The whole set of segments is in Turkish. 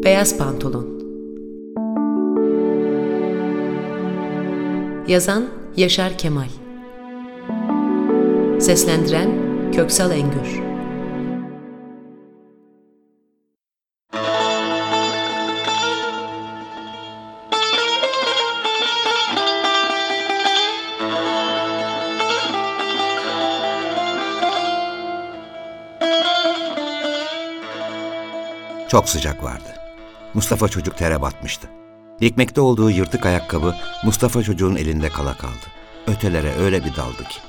Beyaz Pantolon. Yazan Yaşar Kemal. Seslendiren Köksal Engür. Çok sıcak vardı. Mustafa çocuk tere batmıştı. Dikmekte olduğu yırtık ayakkabı Mustafa çocuğun elinde kala kaldı. Ötelere öyle bir daldı ki.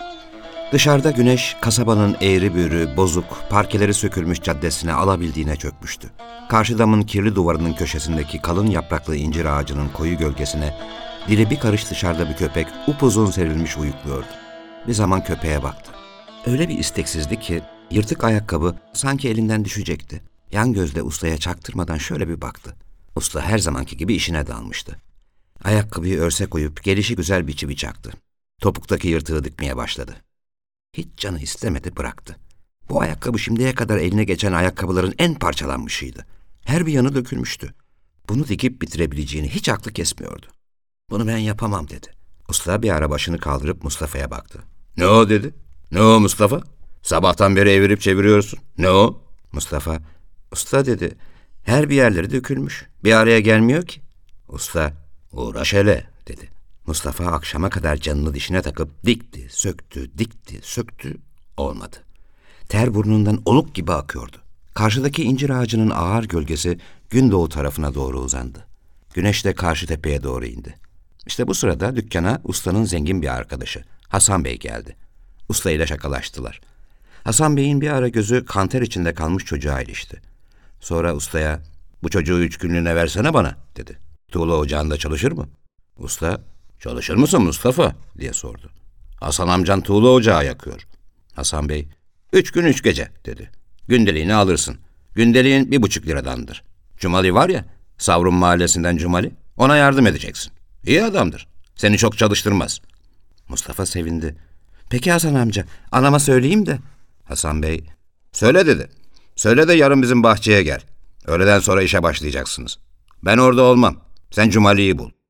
Dışarıda güneş kasabanın eğri büğrü, bozuk, parkeleri sökülmüş caddesine alabildiğine çökmüştü. Karşı damın kirli duvarının köşesindeki kalın yapraklı incir ağacının koyu gölgesine dili bir karış dışarıda bir köpek upuzun serilmiş uyukluyordu. Bir zaman köpeğe baktı. Öyle bir isteksizdi ki yırtık ayakkabı sanki elinden düşecekti. Yan gözle ustaya çaktırmadan şöyle bir baktı. Usta her zamanki gibi işine dalmıştı. Ayakkabıyı örse koyup gelişigüzel bir çivi çaktı. Topuktaki yırtığı dikmeye başladı. Hiç canı istemedi, bıraktı. Bu ayakkabı şimdiye kadar eline geçen ayakkabıların en parçalanmışıydı. Her bir yanı dökülmüştü. Bunu dikip bitirebileceğini hiç aklı kesmiyordu. Bunu ben yapamam dedi. Usta bir ara başını kaldırıp Mustafa'ya baktı. Ne o dedi? Ne o Mustafa? Sabahtan beri evirip çeviriyorsun. Ne o? Mustafa, usta dedi, her bir yerleri dökülmüş. Bir araya gelmiyor ki. Usta, uğraş hele dedi. Mustafa akşama kadar canını dişine takıp dikti, söktü, dikti, söktü. Olmadı. Ter burnundan oluk gibi akıyordu. Karşıdaki incir ağacının ağır gölgesi gündoğu tarafına doğru uzandı. Güneş de karşı tepeye doğru indi. İşte bu sırada dükkana ustanın zengin bir arkadaşı Hasan Bey geldi. Usta ile şakalaştılar. Hasan Bey'in bir ara gözü kanter içinde kalmış çocuğa ilişti. Sonra ustaya, bu çocuğu 3 günlüğüne versene bana dedi. Tuğla ocağında çalışır mı? Usta, çalışır mısın Mustafa diye sordu. Hasan amcan tuğla ocağı yakıyor. Hasan Bey, 3 gün 3 gece dedi. Gündeliğini alırsın. Gündeliğin 1,5 liradandır. Cumali var ya, Savrun mahallesinden Cumali, ona yardım edeceksin. İyi adamdır. Seni çok çalıştırmaz. Mustafa sevindi. Peki Hasan amca, anama söyleyeyim de. Hasan Bey, söyle dedi. Söyle de yarın bizim bahçeye gel. Öğleden sonra işe başlayacaksınız. Ben orada olmam. Sen Cumali'yi bul.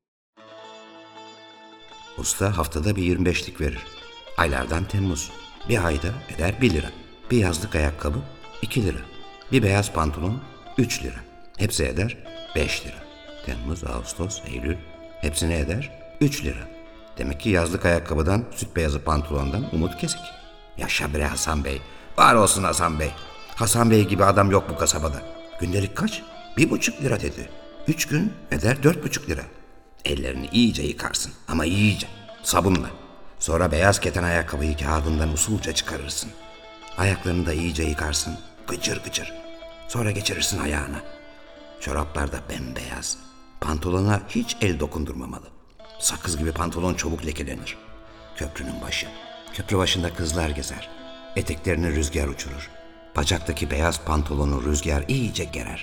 Usta haftada bir 25'lik verir. Aylardan Temmuz. Bir ayda eder 1 lira. Bir yazlık ayakkabı 2 lira. Bir beyaz pantolon 3 lira. Hepsi eder 5 lira. Temmuz, Ağustos, Eylül hepsini eder 3 lira. Demek ki yazlık ayakkabıdan, süt beyazı pantolondan umut kesik. Yaşa bre Hasan Bey. Var olsun Hasan Bey. Hasan Bey gibi adam yok bu kasabada. Gündelik kaç? 1,5 lira dedi. 3 gün eder 4,5 lira. Ellerini iyice yıkarsın ama iyice. Sabunla. Sonra beyaz keten ayakkabıyı kağıdından usulca çıkarırsın. Ayaklarını da iyice yıkarsın. Gıcır gıcır. Sonra geçirirsin ayağına. Çoraplar da bembeyaz. Pantolona hiç el dokundurmamalı. Sakız gibi pantolon çabuk lekelenir. Köprünün başı. Köprü başında kızlar gezer. Eteklerini rüzgar uçurur. Bacaktaki beyaz pantolonu rüzgar iyice gerer.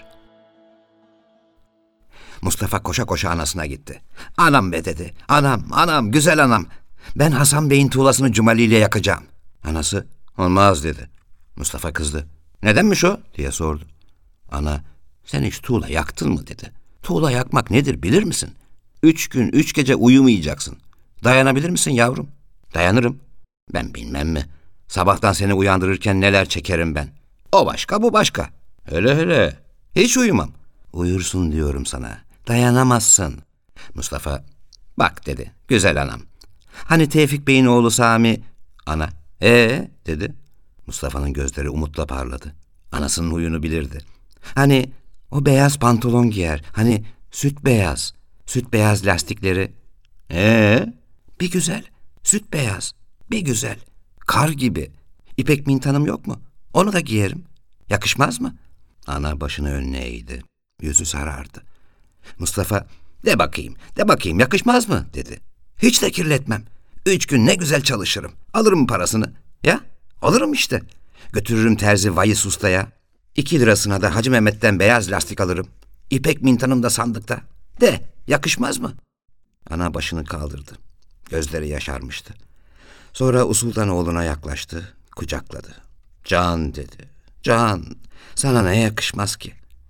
Mustafa koşa koşa anasına gitti. Anam be dedi. Anam, güzel anam. Ben Hasan Bey'in tuğlasını Cumali ile yakacağım. Anası, olmaz dedi. Mustafa kızdı. Nedenmiş o diye sordu. Ana, sen hiç tuğla yaktın mı dedi. Tuğla yakmak nedir bilir misin? 3 gün 3 gece uyumayacaksın. Dayanabilir misin yavrum? Dayanırım. Ben bilmem mi? Sabahtan seni uyandırırken neler çekerim ben. O başka, bu başka. Hele. Hiç uyumam. Uyursun diyorum sana. Dayanamazsın. Mustafa, bak dedi. Güzel anam. Hani Tevfik Bey'in oğlu Sami? Ana, dedi. Mustafa'nın gözleri umutla parladı. Anasının huyunu bilirdi. Hani o beyaz pantolon giyer. Hani süt beyaz. Süt beyaz lastikleri. Bir güzel. Süt beyaz. Bir güzel. Kar gibi. İpek mintanım yok mu? Onu da giyerim. Yakışmaz mı? Ana başını önüne eğdi. Yüzü sarardı. Mustafa, de bakayım yakışmaz mı dedi. Hiç de kirletmem. 3 gün ne güzel çalışırım. Alırım parasını. Ya, alırım işte. Götürürüm terzi Vayis Usta'ya. 2 lirasına da Hacı Mehmet'ten beyaz lastik alırım. İpek mintanım da sandıkta. De, yakışmaz mı? Ana başını kaldırdı. Gözleri yaşarmıştı. Sonra usuldan oğluna yaklaştı, kucakladı. Can dedi. Can, sana ne yakışmaz ki?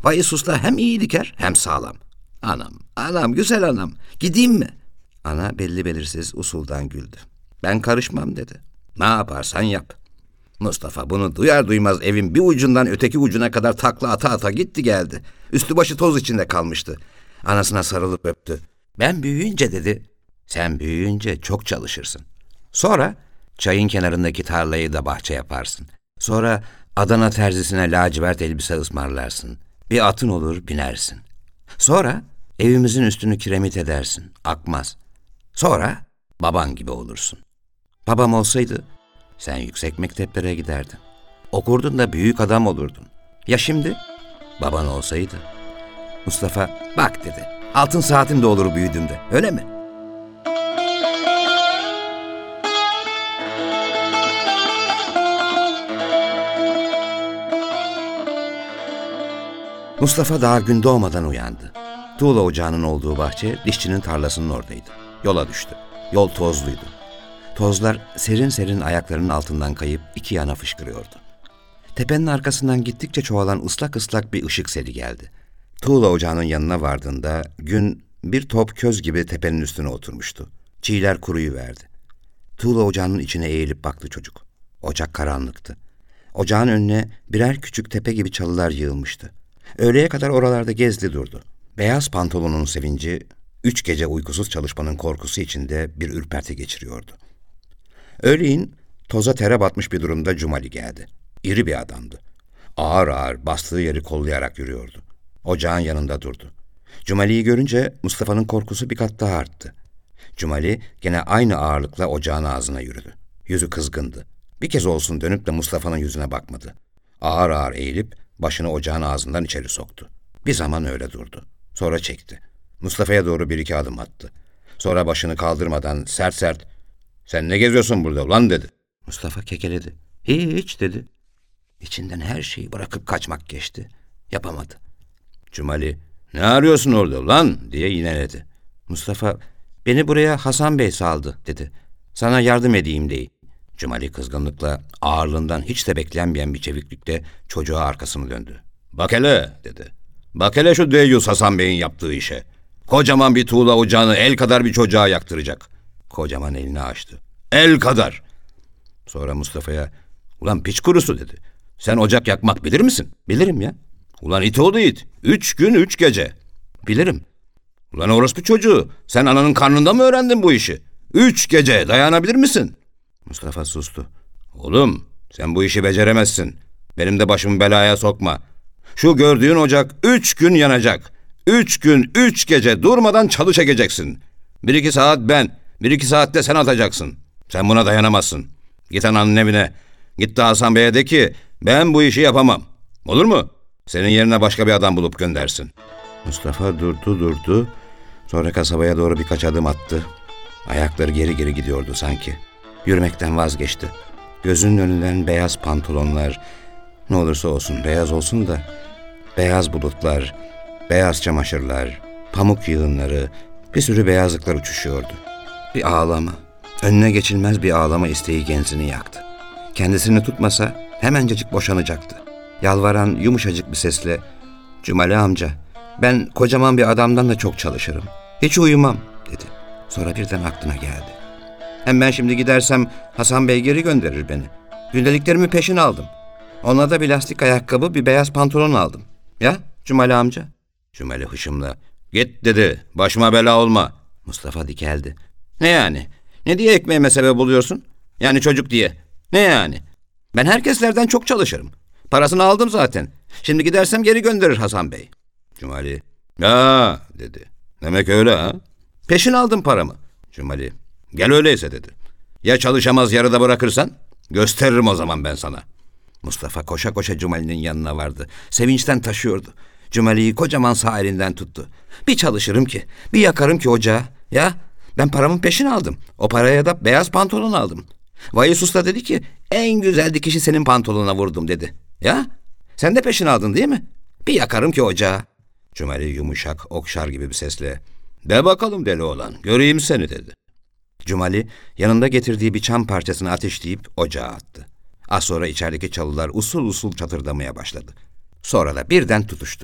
Vayı Usta hem iyi diker hem sağlam. Anam, güzel anam. Gideyim mi? Ana belli belirsiz usuldan güldü. Ben karışmam dedi. Ne yaparsan yap. Mustafa bunu duyar duymaz evin bir ucundan öteki ucuna kadar takla ata ata gitti geldi. Üstü başı toz içinde kalmıştı. Anasına sarılıp öptü. Ben büyüyünce dedi. Sen büyüyünce çok çalışırsın. Sonra çayın kenarındaki tarlayı da bahçe yaparsın. Sonra Adana terzisine lacivert elbise ısmarlarsın. Bir atın olur binersin. Sonra evimizin üstünü kiremit edersin. Akmaz. Sonra baban gibi olursun. Babam olsaydı sen yüksek mekteplere giderdin. Okurdun da büyük adam olurdun. Ya şimdi? Baban olsaydı. Mustafa bak dedi. Altın saatim de olur büyüdüğümde. Öyle mi? Mustafa daha gün doğmadan uyandı. Tuğla ocağının olduğu bahçe dişçinin tarlasının oradaydı. Yola düştü. Yol tozluydu. Tozlar serin serin ayaklarının altından kayıp iki yana fışkırıyordu. Tepenin arkasından gittikçe çoğalan ıslak ıslak bir ışık seli geldi. Tuğla ocağının yanına vardığında gün bir top köz gibi tepenin üstüne oturmuştu. Çiğler kuruyuverdi. Tuğla ocağının içine eğilip baktı çocuk. Ocak karanlıktı. Ocağın önüne birer küçük tepe gibi çalılar yığılmıştı. Öğleye kadar oralarda gezdi durdu. Beyaz pantolonun sevinci, 3 gece uykusuz çalışmanın korkusu içinde bir ürperti geçiriyordu. Öğleyin toza tere batmış bir durumda Cumali geldi. İri bir adamdı. Ağır ağır bastığı yeri kollayarak yürüyordu. Ocağın yanında durdu. Cumali'yi görünce Mustafa'nın korkusu bir kat daha arttı. Cumali gene aynı ağırlıkla ocağın ağzına yürüdü. Yüzü kızgındı. Bir kez olsun dönüp de Mustafa'nın yüzüne bakmadı. Ağır ağır eğilip başını ocağın ağzından içeri soktu. Bir zaman öyle durdu. Sonra çekti. Mustafa'ya doğru bir iki adım attı. Sonra başını kaldırmadan sert sert "Sen ne geziyorsun burada ulan?" dedi. Mustafa kekeledi. "Hiç" dedi. İçinden her şeyi bırakıp kaçmak geçti. Yapamadı. Cumali "Ne arıyorsun orada ulan?" diye yineledi. Mustafa "Beni buraya Hasan Bey saldı" dedi. "Sana yardım edeyim diye." Cumali kızgınlıkla ağırlığından hiç de beklenmeyen bir çeviklikle çocuğa arkasını döndü. "Bak hele" dedi. "Bak hele şu deyyus Hasan Bey'in yaptığı işe. Kocaman bir tuğla ocağını el kadar bir çocuğa yaktıracak." Kocaman elini açtı. "El kadar." Sonra Mustafa'ya "Ulan piç kurusu" dedi. "Sen ocak yakmak bilir misin?" "Bilirim ya." "Ulan it oğlu it. 3 gün 3 gece." "Bilirim." "Ulan orospu çocuğu. Sen ananın karnında mı öğrendin bu işi? 3 gece dayanabilir misin?" Mustafa sustu. "Oğlum sen bu işi beceremezsin. Benim de başımı belaya sokma. Şu gördüğün ocak 3 gün yanacak. 3 gün 3 gece durmadan çalı çekeceksin. 1-2 saat ben, 1-2 saatte sen atacaksın. Sen buna dayanamazsın. Git ananın evine. Git de Hasan Bey'e de ki ben bu işi yapamam. Olur mu? Senin yerine başka bir adam bulup göndersin." Mustafa durdu. Sonra kasabaya doğru birkaç adım attı. Ayakları geri geri gidiyordu sanki. Yürümekten vazgeçti. Gözünün önünden beyaz pantolonlar, ne olursa olsun beyaz olsun da, beyaz bulutlar, beyaz çamaşırlar, pamuk yığınları, bir sürü beyazlıklar uçuşuyordu. Bir ağlama, önüne geçilmez bir ağlama isteği genzini yaktı. Kendisini tutmasa hemencecik boşanacaktı. Yalvaran yumuşacık bir sesle "Cumali amca, ben kocaman bir adamdan da çok çalışırım. Hiç uyumam" dedi. Sonra birden aklına geldi. "Hem ben şimdi gidersem Hasan Bey geri gönderir beni. Gündeliklerimi peşin aldım. Ona da bir lastik ayakkabı, bir beyaz pantolon aldım. Ya Cumali amca?" Cumali hışımla "Git" dedi. "Başıma bela olma." Mustafa dikeldi. "Ne yani? Ne diye ekmeğime sebep oluyorsun? Yani çocuk diye. Ne yani? Ben herkeslerden çok çalışırım. Parasını aldım zaten. Şimdi gidersem geri gönderir Hasan Bey." Cumali "Ya" dedi. "Demek öyle ha? Peşin aldım paramı." Cumali "Gel öyleyse" dedi. "Ya çalışamaz yarıda bırakırsan? Gösteririm o zaman ben sana." Mustafa koşa koşa Cumali'nin yanına vardı. Sevinçten taşıyordu. Cumali'yi kocaman sağ elinden tuttu. "Bir çalışırım ki, bir yakarım ki ocağı. Ya ben paramın peşini aldım. O paraya da beyaz pantolon aldım. Vayis Usta dedi ki en güzel dikişi senin pantolonuna vurdum dedi. Ya sen de peşini aldın değil mi? Bir yakarım ki ocağı." Cumali yumuşak, okşar gibi bir sesle "De bakalım deli oğlan, göreyim seni" dedi. Cumali yanında getirdiği bir çam parçasını ateşleyip ocağa attı. Az sonra içerideki çalılar usul usul çatırdamaya başladı. Sonra da birden tutuştu.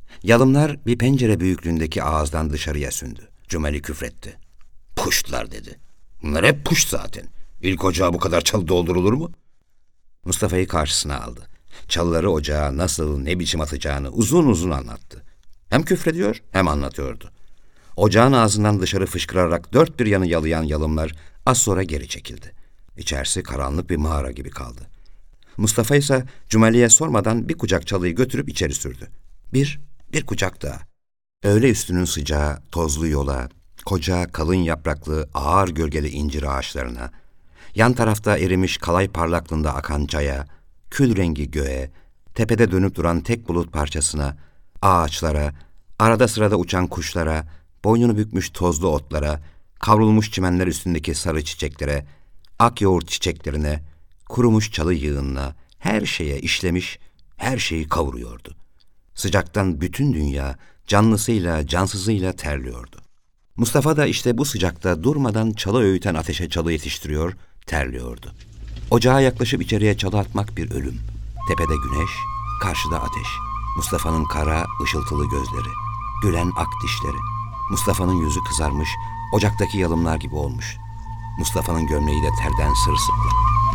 Yalımlar bir pencere büyüklüğündeki ağızdan dışarıya sündü. Cumali küfretti. Puştlar dedi. Bunlar hep puşt zaten. İlk ocağa bu kadar çalı doldurulur mu? Mustafa'yı karşısına aldı. Çalıları ocağa nasıl, ne biçim atacağını uzun uzun anlattı. Hem küfrediyor hem anlatıyordu. Ocağın ağzından dışarı fışkırarak dört bir yanı yalayan yalımlar az sonra geri çekildi. İçerisi karanlık bir mağara gibi kaldı. Mustafa ise Cumali'ye sormadan bir kucak çalıyı götürüp içeri sürdü. Bir kucak daha. Öğle üstünün sıcağı, tozlu yola, koca, kalın yapraklı, ağır gölgeli incir ağaçlarına, yan tarafta erimiş kalay parlaklığında akan çaya, kül rengi göğe, tepede dönüp duran tek bulut parçasına, ağaçlara, arada sırada uçan kuşlara, boynunu bükmüş tozlu otlara, kavrulmuş çimenler üstündeki sarı çiçeklere, ak yoğurt çiçeklerine, kurumuş çalı yığınına, her şeye işlemiş, her şeyi kavuruyordu. Sıcaktan bütün dünya canlısıyla, cansızıyla terliyordu. Mustafa da işte bu sıcakta durmadan çalı öğüten ateşe çalı yetiştiriyor, terliyordu. Ocağa yaklaşıp içeriye çalı atmak bir ölüm. Tepede güneş, karşıda ateş. Mustafa'nın kara, ışıltılı gözleri, gülen ak dişleri. Mustafa'nın yüzü kızarmış, ocaktaki yalımlar gibi olmuş. Mustafa'nın gömleği de terden sırılsıklam.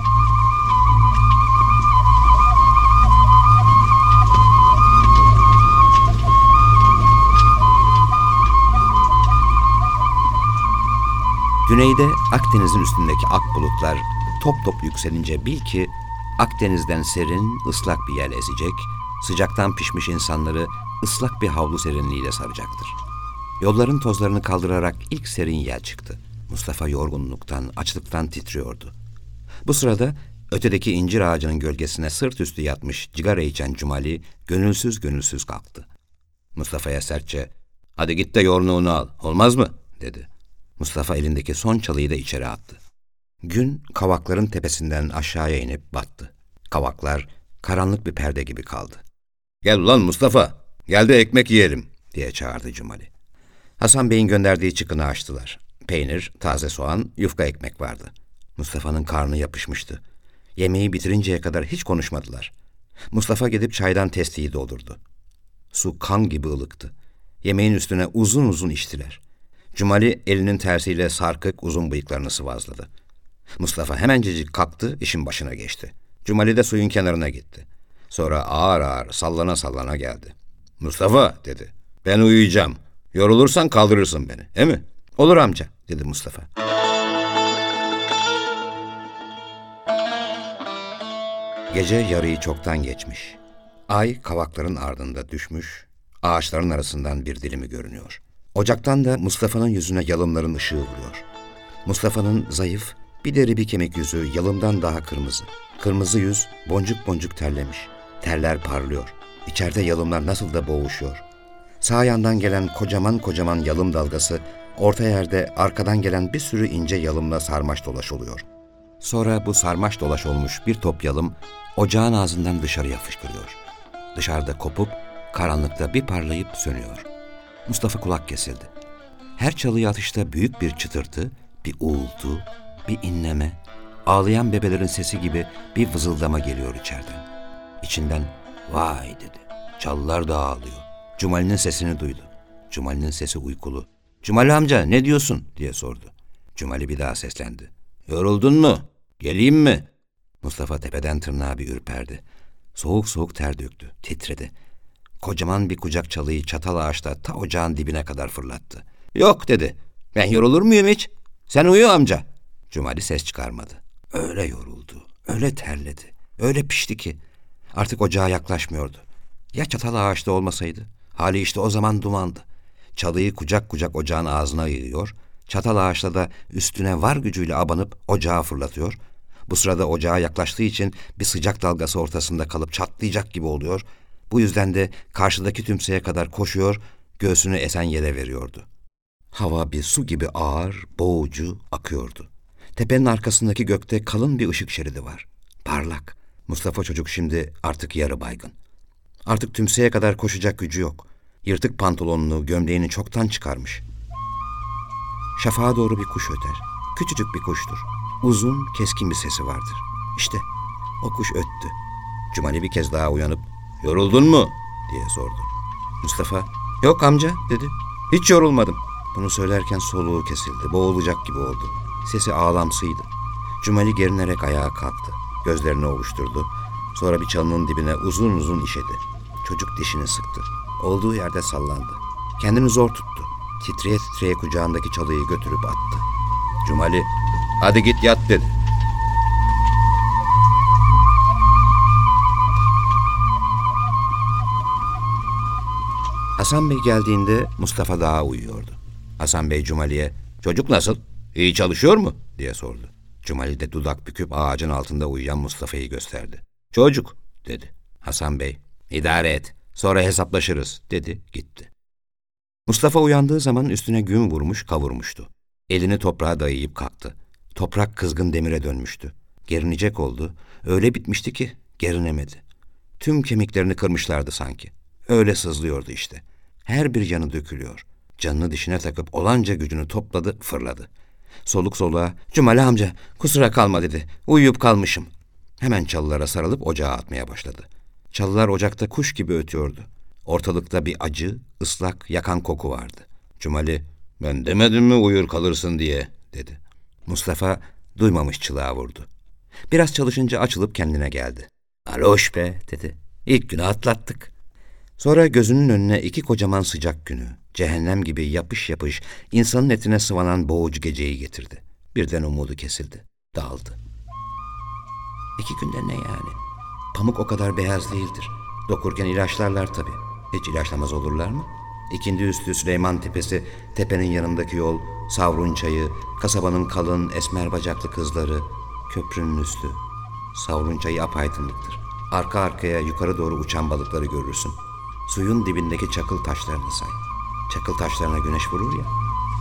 Güneyde Akdeniz'in üstündeki ak bulutlar top top yükselince bil ki Akdeniz'den serin, ıslak bir yel ezecek, sıcaktan pişmiş insanları ıslak bir havlu serinliğiyle saracaktır. Yolların tozlarını kaldırarak ilk serin yel çıktı. Mustafa yorgunluktan, açlıktan titriyordu. Bu sırada ötedeki incir ağacının gölgesine sırt üstü yatmış cigara içen Cumali gönülsüz gönülsüz kalktı. Mustafa'ya sertçe, "Hadi git de yorluğunu al, olmaz mı?" dedi. Mustafa elindeki son çalıyı da içeri attı. Gün kavakların tepesinden aşağıya inip battı. Kavaklar karanlık bir perde gibi kaldı. "Gel ulan Mustafa, gel de ekmek yiyelim," diye çağırdı Cumali. Hasan Bey'in gönderdiği çıkını açtılar. Peynir, taze soğan, yufka ekmek vardı. Mustafa'nın karnı yapışmıştı. Yemeği bitirinceye kadar hiç konuşmadılar. Mustafa gidip çaydan testiyi doldurdu. Su kan gibi ılıktı. Yemeğin üstüne uzun uzun içtiler. Cumali elinin tersiyle sarkık uzun bıyıklarını sıvazladı. Mustafa hemencecik kalktı, işin başına geçti. Cumali de suyun kenarına gitti. Sonra ağır ağır sallana sallana geldi. "Mustafa," dedi, "ben uyuyacağım. Yorulursan kaldırırsın beni, he mi?" "Olur amca," dedi Mustafa. Gece yarıyı çoktan geçmiş. Ay kavakların ardında düşmüş, ağaçların arasından bir dilimi görünüyor. Ocaktan da Mustafa'nın yüzüne yalımların ışığı vuruyor. Mustafa'nın zayıf, bir deri bir kemik yüzü yalımdan daha kırmızı. Kırmızı yüz boncuk boncuk terlemiş. Terler parlıyor. İçeride yalımlar nasıl da boğuşuyor. Sağ yandan gelen kocaman kocaman yalım dalgası, orta yerde arkadan gelen bir sürü ince yalımla sarmaş dolaş oluyor. Sonra bu sarmaş dolaş olmuş bir top yalım ocağın ağzından dışarıya fışkırıyor. Dışarıda kopup karanlıkta bir parlayıp sönüyor. Mustafa kulak kesildi. Her çalıya atışta büyük bir çıtırtı, bir uğultu, bir inleme, ağlayan bebelerin sesi gibi bir vızıldama geliyor içeriden. İçinden "Vay," dedi, "çalılar da ağlıyor." Cumali'nin sesini duydu. Cumali'nin sesi uykulu. "Cumali amca, ne diyorsun?" diye sordu. Cumali bir daha seslendi. "Yoruldun mu? Geleyim mi?" Mustafa tepeden tırnağa bir ürperdi. Soğuk soğuk ter döktü, titredi. Kocaman bir kucak çalıyı çatal ağaçta ta ocağın dibine kadar fırlattı. "Yok," dedi, "ben yorulur muyum hiç? Sen uyu amca." Cumali ses çıkarmadı. Öyle yoruldu, öyle terledi, öyle pişti ki artık ocağa yaklaşmıyordu. Ya çatal ağaçta olmasaydı? Hali işte o zaman dumandı. Çalıyı kucak kucak ocağın ağzına yığıyor, çatal ağaçla da üstüne var gücüyle abanıp ocağa fırlatıyor. Bu sırada ocağa yaklaştığı için bir sıcak dalgası ortasında kalıp çatlayacak gibi oluyor. Bu yüzden de karşıdaki tümseye kadar koşuyor, göğsünü esen yere veriyordu. Hava bir su gibi ağır, boğucu akıyordu. Tepenin arkasındaki gökte kalın bir ışık şeridi var. Parlak. Mustafa çocuk şimdi artık yarı baygın. Artık tümseye kadar koşacak gücü yok. Yırtık pantolonunu, gömleğini çoktan çıkarmış. Şafağa doğru bir kuş öter. Küçücük bir kuştur. Uzun, keskin bir sesi vardır. İşte o kuş öttü. Cumali bir kez daha uyanıp "Yoruldun mu?" diye sordu. Mustafa, yok amca dedi. Hiç yorulmadım. Bunu söylerken soluğu kesildi. Boğulacak gibi oldu. Sesi ağlamsıydı. Cumali gerinerek ayağa kalktı. Gözlerini ovuşturdu. Sonra bir çalının dibine uzun uzun işedi. Çocuk dişini sıktı. Olduğu yerde sallandı. Kendini zor tuttu. Titreye titreye kucağındaki çalıyı götürüp attı. Cumali, hadi git yat dedi. Hasan Bey geldiğinde Mustafa daha uyuyordu. Hasan Bey Cumali'ye, çocuk nasıl, iyi çalışıyor mu diye sordu. Cumali de dudak büküp ağacın altında uyuyan Mustafa'yı gösterdi. Çocuk dedi. Hasan Bey, idare et, sonra hesaplaşırız dedi, gitti. Mustafa uyandığı zaman üstüne gün vurmuş kavurmuştu. Elini toprağa dayayıp kalktı. Toprak kızgın demire dönmüştü. Gerinecek oldu, öyle bitmişti ki gerinemedi. Tüm kemiklerini kırmışlardı sanki. Öyle sızlıyordu işte. Her bir yanı dökülüyor. Canını dişine takıp olanca gücünü topladı, fırladı. Soluk soluğa, Cumali amca kusura kalma dedi. Uyuyup kalmışım. Hemen çalılara sarılıp ocağa atmaya başladı. Çalılar ocakta kuş gibi ötüyordu. Ortalıkta bir acı, ıslak, yakan koku vardı. Cumali, ben demedim mi uyur kalırsın diye dedi. Mustafa duymamış çılağa vurdu. Biraz çalışınca açılıp kendine geldi. Aloş be dedi. İlk günü atlattık. Sonra gözünün önüne 2 kocaman sıcak günü, cehennem gibi yapış yapış, insanın etine sıvanan boğucu geceyi getirdi. Birden umudu kesildi, dağıldı. 2 günde ne yani? Pamuk o kadar beyaz değildir. Dokurken ilaçlarlar tabii. Hiç ilaçlamaz olurlar mı? İkindi üstü Süleyman Tepesi, tepenin yanındaki yol, Savrun Çayı, kasabanın kalın, esmer bacaklı kızları, köprünün üstü. Savrun Çayı apaydınlıktır. Arka arkaya yukarı doğru uçan balıkları görürsün. Suyun dibindeki çakıl taşlarını say. Çakıl taşlarına güneş vurur ya.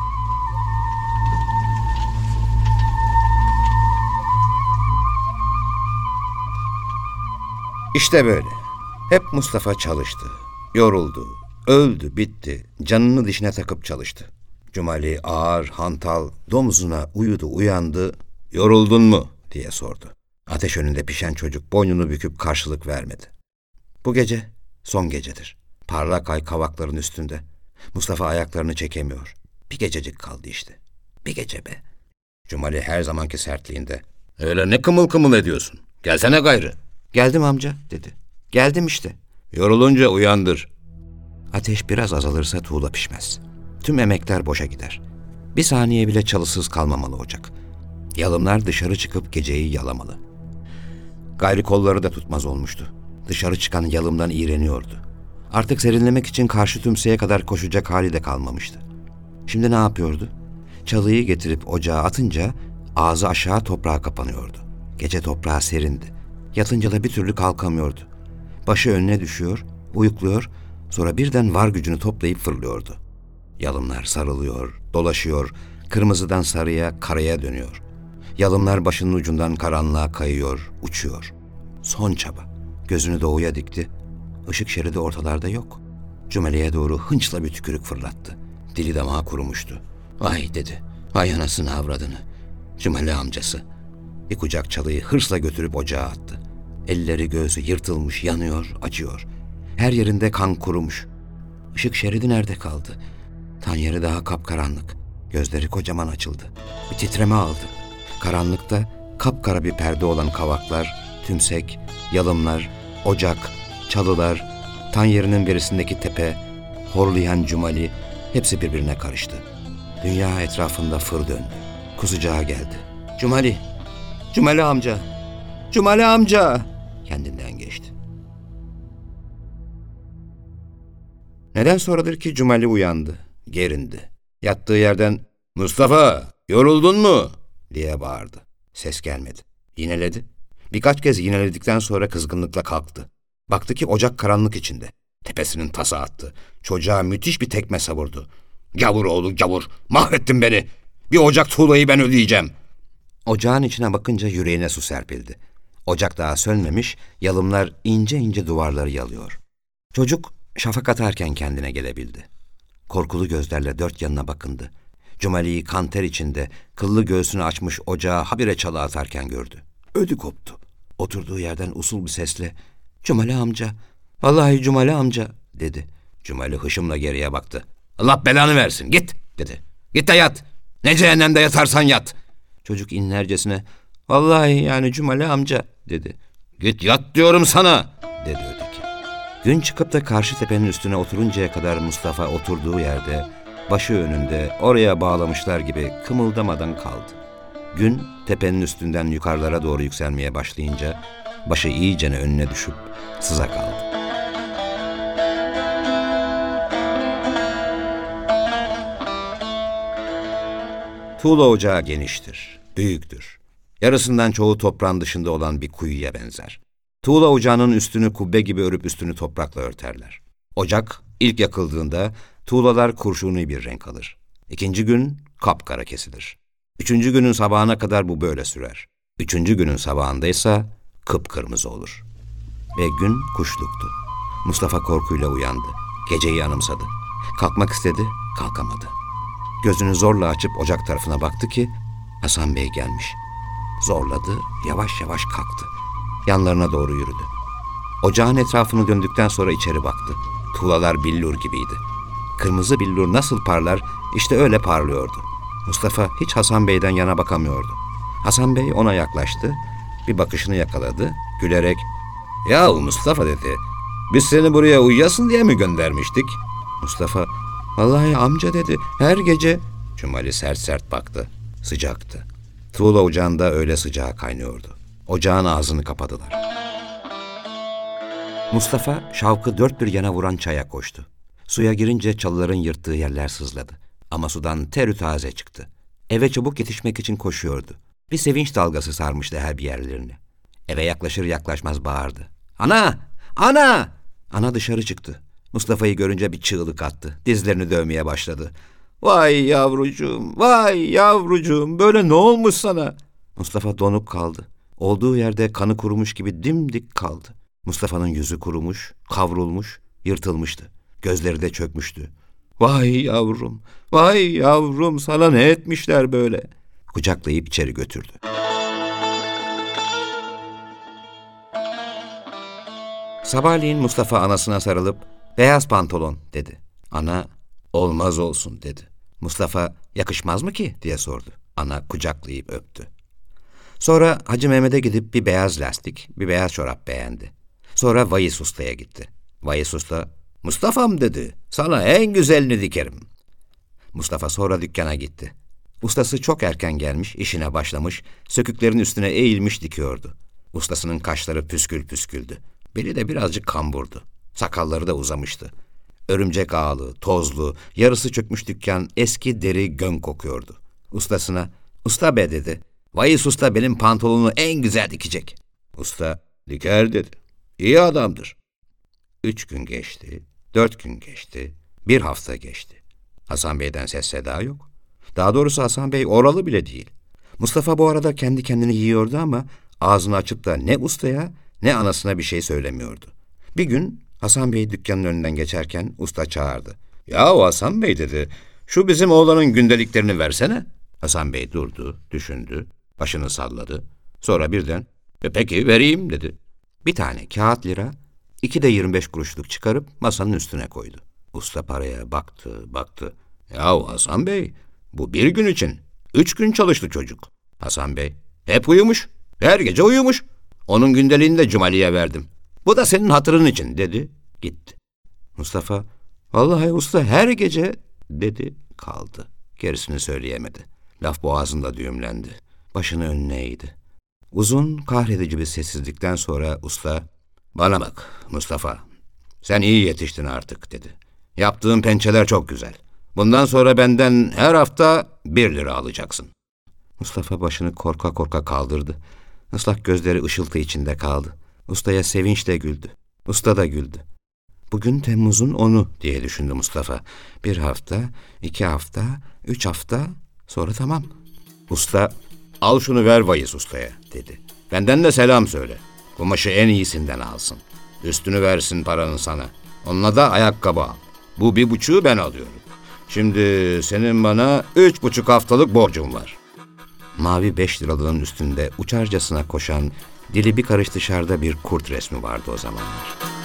İşte böyle. Hep Mustafa çalıştı. Yoruldu. Öldü, bitti. Canını dişine takıp çalıştı. Cumali ağır, hantal, domzuna uyudu, uyandı. Yoruldun mu diye sordu. Ateş önünde pişen çocuk boynunu büküp karşılık vermedi. Bu gece son gecedir. Parlak ay kavakların üstünde. Mustafa ayaklarını çekemiyor. Bir gececik kaldı işte. Bir gece be. Cumali her zamanki sertliğinde. Öyle ne kımıl kımıl ediyorsun? Gelsene gayrı. Geldim amca dedi. Geldim işte. Yorulunca uyandır. Ateş biraz azalırsa tuğla pişmez. Tüm emekler boşa gider. Bir saniye bile çalısız kalmamalı ocak. Yalımlar dışarı çıkıp geceyi yalamalı. Gayri kolları da tutmaz olmuştu. Dışarı çıkan yalımdan iğreniyordu. Artık serinlemek için karşı tümseye kadar koşacak hali de kalmamıştı. Şimdi ne yapıyordu? Çalıyı getirip ocağa atınca ağzı aşağı toprağa kapanıyordu. Gece toprağı serindi. Yatınca da bir türlü kalkamıyordu. Başı önüne düşüyor, uyukluyor, sonra birden var gücünü toplayıp fırlıyordu. Yalımlar sarılıyor, dolaşıyor, kırmızıdan sarıya, karaya dönüyor. Yalımlar başının ucundan karanlığa kayıyor, uçuyor. Son çaba. Gözünü doğuya dikti. Işık şeridi ortalarda yok. Cumali'ye doğru hınçla bir tükürük fırlattı. Dili damağı kurumuştu. Vay dedi. Vay anasını avradını. Cumali amcası. Bir kucak çalıyı hırsla götürüp ocağa attı. Elleri göğsü yırtılmış, yanıyor, acıyor. Her yerinde kan kurumuş. Işık şeridi nerede kaldı? Tanyeri daha kapkaranlık. Gözleri kocaman açıldı. Bir titreme aldı. Karanlıkta kapkara bir perde olan kavaklar, tümsek, yalımlar, ocak, çalılar, tanyerinin berisindeki tepe, horlayan Cumali hepsi birbirine karıştı. Dünya etrafında fır döndü. Kusacağa geldi. Cumali, Cumali amca, Cumali amca kendinden geçti. Neden sonradır ki Cumali uyandı, gerindi. Yattığı yerden Mustafa yoruldun mu diye bağırdı. Ses gelmedi. Yineledi. Birkaç kez yineledikten sonra kızgınlıkla kalktı. Baktı ki ocak karanlık içinde. Tepesinin tasa attı. Çocuğa müthiş bir tekme savurdu. Gavur oğlu gavur, mahvettin beni. Bir ocak tuğlayı ben ödeyeceğim. Ocağın içine bakınca yüreğine su serpildi. Ocak daha sönmemiş, yalımlar ince ince duvarları yalıyor. Çocuk şafak atarken kendine gelebildi. Korkulu gözlerle dört yanına bakındı. Cumali'yi kan ter içinde, kıllı göğsünü açmış ocağa habire çalı atarken gördü. Ödü koptu. Oturduğu yerden usul bir sesle, Cumali amca, vallahi Cumali amca dedi. Cumali hışımla geriye baktı. Allah belanı versin, git dedi. Git de yat. Ne cehennemde yatarsan yat. Çocuk inlercesine vallahi yani Cumali amca dedi. Git yat diyorum sana dedi öteki. Gün çıkıp da karşı tepenin üstüne oturuncaya kadar Mustafa oturduğu yerde, başı önünde, oraya bağlamışlar gibi kımıldamadan kaldı. Gün tepenin üstünden yukarılara doğru yükselmeye başlayınca başı iyicene önüne düşüp sıza kaldı. Tuğla ocağı geniştir, büyüktür. Yarısından çoğu toprağın dışında olan bir kuyuya benzer. Tuğla ocağının üstünü kubbe gibi örüp üstünü toprakla örterler. Ocak ilk yakıldığında tuğlalar kurşuni bir renk alır. İkinci gün kapkara kesilir. Üçüncü günün sabahına kadar bu böyle sürer. Üçüncü günün sabahındaysa kıpkırmızı olur. Ve gün kuşluktu. Mustafa korkuyla uyandı. Geceyi anımsadı. Kalkmak istedi, kalkamadı. Gözünü zorla açıp ocak tarafına baktı ki Hasan Bey gelmiş. Zorladı, yavaş yavaş kalktı. Yanlarına doğru yürüdü. Ocağın etrafını döndükten sonra içeri baktı. Tuğlalar billur gibiydi. Kırmızı billur nasıl parlar, işte öyle parlıyordu. Mustafa hiç Hasan Bey'den yana bakamıyordu. Hasan Bey ona yaklaştı, bir bakışını yakaladı, gülerek "Yahu Mustafa" dedi, "biz seni buraya uyuyasın diye mi göndermiştik?" Mustafa "Vallahi amca" dedi, "her gece..." Cumali sert sert baktı, sıcaktı. Tuğla ocağında öyle sıcağı kaynıyordu. Ocağın ağzını kapadılar. Mustafa şavkı dört bir yana vuran çaya koştu. Suya girince çalıların yırttığı yerler sızladı. Ama sudan terü taze çıktı. Eve çabuk yetişmek için koşuyordu. Bir sevinç dalgası sarmıştı her bir yerlerini. Eve yaklaşır yaklaşmaz bağırdı. "Ana! Ana!" Ana dışarı çıktı. Mustafa'yı görünce bir çığlık attı. Dizlerini dövmeye başladı. "Vay yavrucuğum, vay yavrucuğum, böyle ne olmuş sana?" Mustafa donup kaldı. Olduğu yerde kanı kurumuş gibi dimdik kaldı. Mustafa'nın yüzü kurumuş, kavrulmuş, yırtılmıştı. Gözleri de çökmüştü. "Vay yavrum, vay yavrum, sana ne etmişler böyle?" Kucaklayıp içeri götürdü. Sabahleyin Mustafa anasına sarılıp "Beyaz pantolon" dedi. Ana "Olmaz olsun" dedi. Mustafa "Yakışmaz mı ki?" diye sordu. Ana kucaklayıp öptü. Sonra Hacı Mehmet'e gidip bir beyaz lastik, bir beyaz çorap beğendi. Sonra Vayis Usta'ya gitti. Vayis Usta "Mustafa'm" dedi, "sana en güzelini dikerim." Mustafa sonra dükkana gitti. Ustası çok erken gelmiş, işine başlamış, söküklerin üstüne eğilmiş dikiyordu. Ustasının kaşları püskül püsküldü. Beli de birazcık kamburdu. Sakalları da uzamıştı. Örümcek ağlı, tozlu, yarısı çökmüş dükkan eski deri gön kokuyordu. Ustasına "Usta be" dedi, "Vayis Usta benim pantolonu en güzel dikecek." Usta "Diker" dedi. "İyi adamdır." 3 gün geçti, 4 gün geçti, 1 hafta geçti. Hasan Bey'den ses seda yok. Daha doğrusu Hasan Bey oralı bile değil. Mustafa bu arada kendi kendini yiyordu ama ağzını açıp da ne ustaya ne anasına bir şey söylemiyordu. Bir gün Hasan Bey dükkanın önünden geçerken usta çağırdı. "Yahu Hasan Bey" dedi, "şu bizim oğlanın gündeliklerini versene." Hasan Bey durdu, düşündü, başını salladı. Sonra birden "Peki vereyim" dedi. Bir tane kağıt lira, 2 de 25 kuruşluk çıkarıp masanın üstüne koydu. Usta paraya baktı, baktı. "Yahu Hasan Bey, bu 1 gün için. 3 gün çalıştı çocuk." Hasan Bey "Hep uyumuş, her gece uyumuş. Onun gündeliğini de Cumali'ye verdim. Bu da senin hatırın için" dedi, gitti. Mustafa "Vallahi usta her gece" dedi, kaldı. Gerisini söyleyemedi. Laf boğazında düğümlendi. Başını önüne eğdi. Uzun, kahredici bir sessizlikten sonra usta "Bana bak Mustafa, sen iyi yetiştin artık" dedi. "Yaptığın pençeler çok güzel. Bundan sonra benden her hafta 1 lira alacaksın." Mustafa başını korka korka kaldırdı. Islak gözleri ışıltı içinde kaldı. Ustaya sevinçle güldü. Usta da güldü. Bugün Temmuz'un 10'u diye düşündü Mustafa. 1 hafta, 2 hafta, 3 hafta, sonra tamam. Usta "Al şunu ver Vayis Usta'ya" dedi. "Benden de selam söyle. Kumaşı en iyisinden alsın. Üstünü versin paranın sana. Onunla da ayakkabı al. Bu 1,5'u ben alıyorum. Şimdi senin bana 3,5 haftalık borcun var." Mavi 5 liralığın üstünde uçarcasına koşan, dili bir karış dışarıda bir kurt resmi vardı o zamanlar.